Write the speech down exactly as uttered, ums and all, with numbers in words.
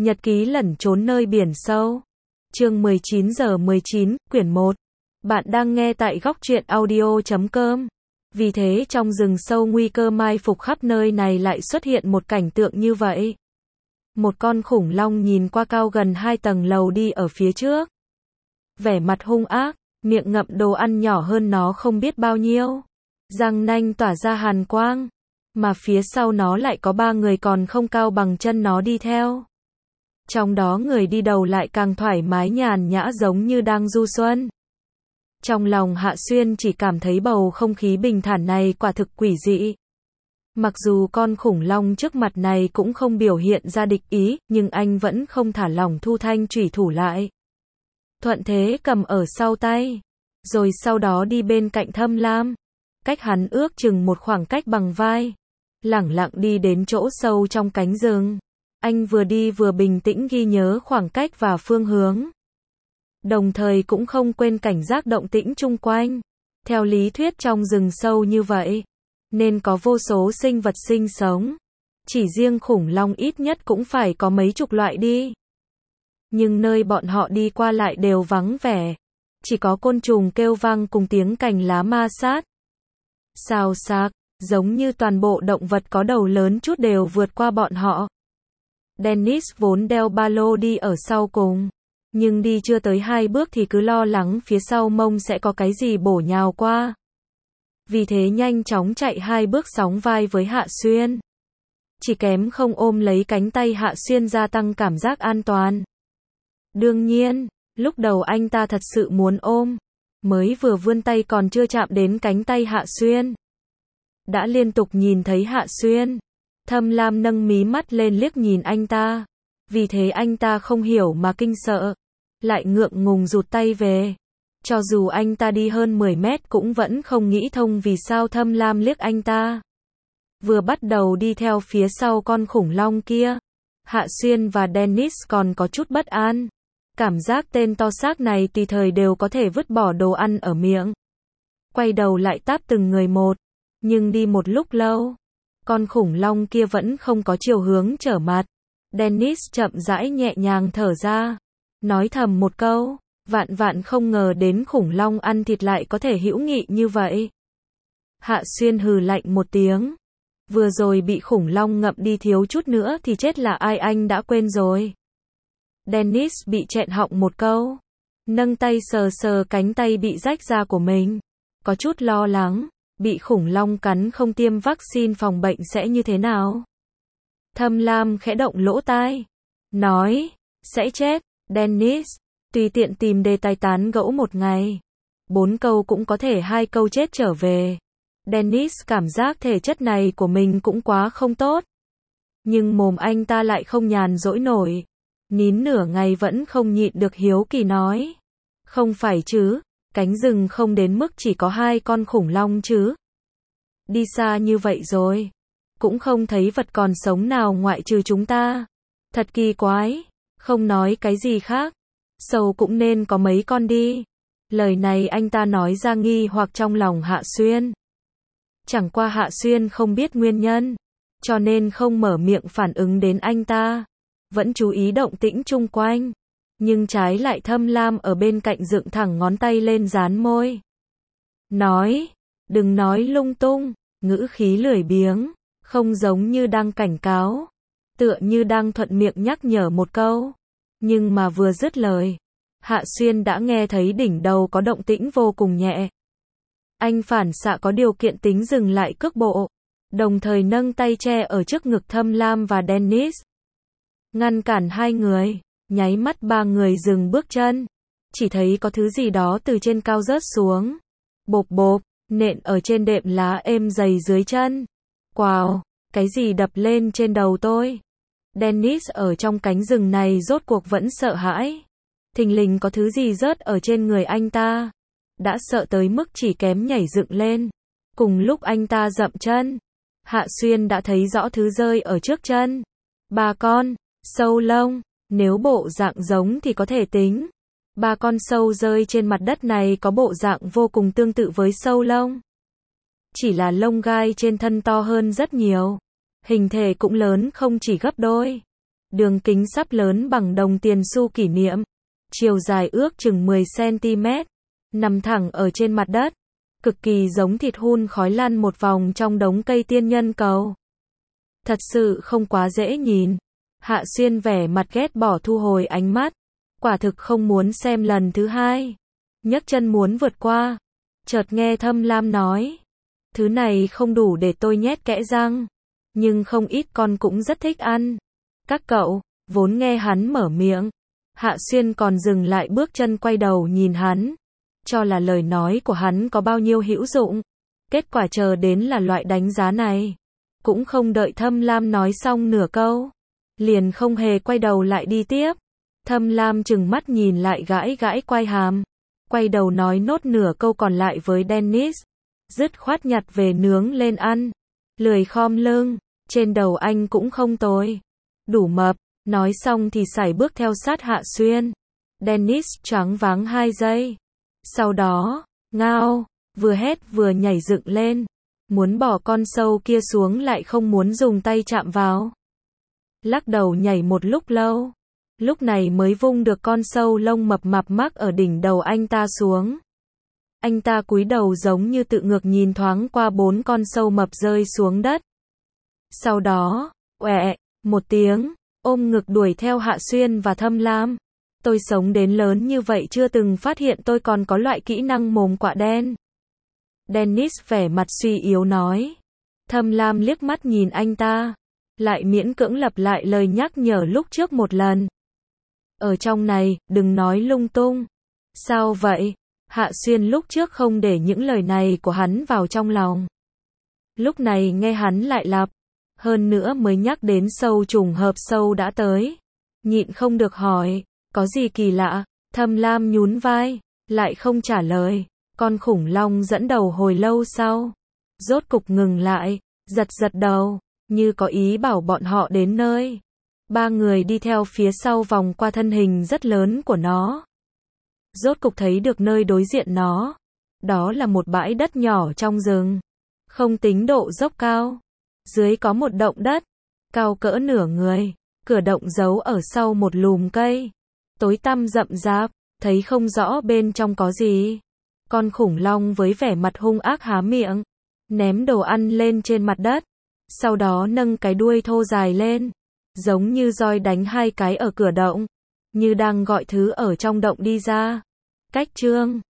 Nhật ký lẩn trốn nơi biển sâu. Chương mười chín giờ mười chín, quyển một. Bạn đang nghe tại góc truyện audio chấm com. Vì thế trong rừng sâu nguy cơ mai phục khắp nơi này lại xuất hiện một cảnh tượng như vậy. Một con khủng long nhìn qua cao gần hai tầng lầu đi ở phía trước. Vẻ mặt hung ác, miệng ngậm đồ ăn nhỏ hơn nó không biết bao nhiêu. Răng nanh tỏa ra hàn quang. Mà phía sau nó lại có ba người còn không cao bằng chân nó đi theo. Trong đó người đi đầu lại càng thoải mái nhàn nhã giống như đang du xuân. Trong lòng Hạ Xuyên chỉ cảm thấy bầu không khí bình thản này quả thực quỷ dị. Mặc dù con khủng long trước mặt này cũng không biểu hiện ra địch ý, nhưng anh vẫn không thả lỏng thu thanh chủy thủ lại. Thuận thế cầm ở sau tay, rồi sau đó đi bên cạnh Thâm Lam. Cách hắn ước chừng một khoảng cách bằng vai. Lẳng lặng đi đến chỗ sâu trong cánh rừng. Anh vừa đi vừa bình tĩnh ghi nhớ khoảng cách và phương hướng. Đồng thời cũng không quên cảnh giác động tĩnh chung quanh. Theo lý thuyết trong rừng sâu như vậy, nên có vô số sinh vật sinh sống. Chỉ riêng khủng long ít nhất cũng phải có mấy chục loại đi. Nhưng nơi bọn họ đi qua lại đều vắng vẻ. Chỉ có côn trùng kêu vang cùng tiếng cành lá ma sát. Xào xạc, giống như toàn bộ động vật có đầu lớn chút đều vượt qua bọn họ. Dennis vốn đeo ba lô đi ở sau cùng. Nhưng đi chưa tới hai bước thì cứ lo lắng phía sau mông sẽ có cái gì bổ nhào qua. Vì thế nhanh chóng chạy hai bước sóng vai với Hạ Xuyên. Chỉ kém không ôm lấy cánh tay Hạ Xuyên gia tăng cảm giác an toàn. Đương nhiên, lúc đầu anh ta thật sự muốn ôm. Mới vừa vươn tay còn chưa chạm đến cánh tay Hạ Xuyên. Đã liên tục nhìn thấy Hạ Xuyên. Thâm Lam nâng mí mắt lên liếc nhìn anh ta. Vì thế anh ta không hiểu mà kinh sợ. Lại ngượng ngùng rụt tay về. Cho dù anh ta đi hơn mười mét cũng vẫn không nghĩ thông vì sao Thâm Lam liếc anh ta. Vừa bắt đầu đi theo phía sau con khủng long kia. Hạ Xuyên và Dennis còn có chút bất an. Cảm giác tên to xác này tùy thời đều có thể vứt bỏ đồ ăn ở miệng. Quay đầu lại táp từng người một. Nhưng đi một lúc lâu, con khủng long kia vẫn không có chiều hướng trở mặt. Dennis chậm rãi nhẹ nhàng thở ra. Nói thầm một câu, vạn vạn không ngờ đến khủng long ăn thịt lại có thể hữu nghị như vậy. Hạ Xuyên hừ lạnh một tiếng. Vừa rồi bị khủng long ngậm đi thiếu chút nữa thì chết là ai anh đã quên rồi. Dennis bị chẹn họng một câu. Nâng tay sờ sờ cánh tay bị rách ra của mình. Có chút lo lắng. Bị khủng long cắn không tiêm vaccine phòng bệnh sẽ như thế nào? Thâm Lam khẽ động lỗ tai. Nói. Sẽ chết. Dennis. Tùy tiện tìm đề tài tán gẫu một ngày. Bốn câu cũng có thể hai câu chết trở về. Dennis cảm giác thể chất này của mình cũng quá không tốt. Nhưng mồm anh ta lại không nhàn rỗi nổi. Nín nửa ngày vẫn không nhịn được hiếu kỳ nói. Không phải chứ. Cánh rừng không đến mức chỉ có hai con khủng long chứ. Đi xa như vậy rồi. Cũng không thấy vật còn sống nào ngoại trừ chúng ta. Thật kỳ quái. Không nói cái gì khác. Sâu cũng nên có mấy con đi. Lời này anh ta nói ra nghi hoặc trong lòng Hạ Xuyên. Chẳng qua Hạ Xuyên không biết nguyên nhân. Cho nên không mở miệng phản ứng đến anh ta. Vẫn chú ý động tĩnh chung quanh. Nhưng trái lại Thâm Lam ở bên cạnh dựng thẳng ngón tay lên dán môi. Nói, đừng nói lung tung, ngữ khí lười biếng, không giống như đang cảnh cáo, tựa như đang thuận miệng nhắc nhở một câu. Nhưng mà vừa dứt lời, Hạ Xuyên đã nghe thấy đỉnh đầu có động tĩnh vô cùng nhẹ. Anh phản xạ có điều kiện tính dừng lại cước bộ, đồng thời nâng tay che ở trước ngực Thâm Lam và Dennis. Ngăn cản hai người. Nháy mắt ba người dừng bước chân. Chỉ thấy có thứ gì đó từ trên cao rớt xuống. Bộp bộp, nện ở trên đệm lá êm dày dưới chân. Wow, cái gì đập lên trên đầu tôi? Dennis ở trong cánh rừng này rốt cuộc vẫn sợ hãi. Thình lình có thứ gì rớt ở trên người anh ta. Đã sợ tới mức chỉ kém nhảy dựng lên. Cùng lúc anh ta dậm chân, Hạ Xuyên đã thấy rõ thứ rơi ở trước chân. Ba con, sâu lông. Nếu bộ dạng giống thì có thể tính. Ba con sâu rơi trên mặt đất này có bộ dạng vô cùng tương tự với sâu lông. Chỉ là lông gai trên thân to hơn rất nhiều. Hình thể cũng lớn không chỉ gấp đôi. đường kính sắp lớn bằng đồng tiền xu kỷ niệm, chiều dài ước chừng mười xăng-ti-mét, nằm thẳng ở trên mặt đất, cực kỳ giống thịt hun khói lăn một vòng trong đống cây tiên nhân cầu. Thật sự không quá dễ nhìn. Hạ Xuyên vẻ mặt ghét bỏ thu hồi ánh mắt, quả thực không muốn xem lần thứ hai. Nhấc chân muốn vượt qua, chợt nghe Thâm Lam nói, thứ này không đủ để tôi nhét kẽ răng, nhưng không ít con cũng rất thích ăn. Các cậu, vốn nghe hắn mở miệng, Hạ Xuyên còn dừng lại bước chân quay đầu nhìn hắn, cho là lời nói của hắn có bao nhiêu hữu dụng. Kết quả chờ đến là loại đánh giá này. Cũng không đợi Thâm Lam nói xong nửa câu, liền không hề quay đầu lại đi tiếp. Thâm Lam chừng mắt nhìn lại gãi gãi quai hàm, quay đầu nói nốt nửa câu còn lại với Dennis, dứt khoát nhặt về nướng lên ăn, lười khom lưng, trên đầu anh cũng không tồi, đủ mập. Nói xong thì sải bước theo sát Hạ Xuyên. Dennis choáng váng hai giây, sau đó, ngao, vừa hét vừa nhảy dựng lên, muốn bỏ con sâu kia xuống lại không muốn dùng tay chạm vào. Lắc đầu nhảy một lúc lâu, lúc này mới vung được con sâu lông mập mạp mắc ở đỉnh đầu anh ta xuống. Anh ta cúi đầu giống như tự ngược nhìn thoáng qua bốn con sâu mập rơi xuống đất. Sau đó, oẹ, một tiếng, ôm ngực đuổi theo Hạ Xuyên và Thâm Lam. Tôi sống đến lớn như vậy chưa từng phát hiện tôi còn có loại kỹ năng mồm quạ đen. Dennis vẻ mặt suy yếu nói. Thâm Lam liếc mắt nhìn anh ta, lại miễn cưỡng lặp lại lời nhắc nhở lúc trước một lần. Ở trong này, đừng nói lung tung. Sao vậy? Hạ Xuyên lúc trước không để những lời này của hắn vào trong lòng. Lúc này nghe hắn lại lặp, hơn nữa mới nhắc đến sâu trùng hợp sâu đã tới. Nhịn không được hỏi, có gì kỳ lạ? Thâm Lam nhún vai, lại không trả lời. Con khủng long dẫn đầu hồi lâu sau, rốt cục ngừng lại, giật giật đầu, như có ý bảo bọn họ đến nơi. Ba người đi theo phía sau vòng qua thân hình rất lớn của nó. Rốt cục thấy được nơi đối diện nó. Đó là một bãi đất nhỏ trong rừng, không tính độ dốc cao. Dưới có một động đất, cao cỡ nửa người, cửa động giấu ở sau một lùm cây. Tối tăm rậm rạp, thấy không rõ bên trong có gì. Con khủng long với vẻ mặt hung ác há miệng, ném đồ ăn lên trên mặt đất, sau đó nâng cái đuôi thô dài lên, giống như roi đánh hai cái ở cửa động, như đang gọi thứ ở trong động đi ra. Cách chương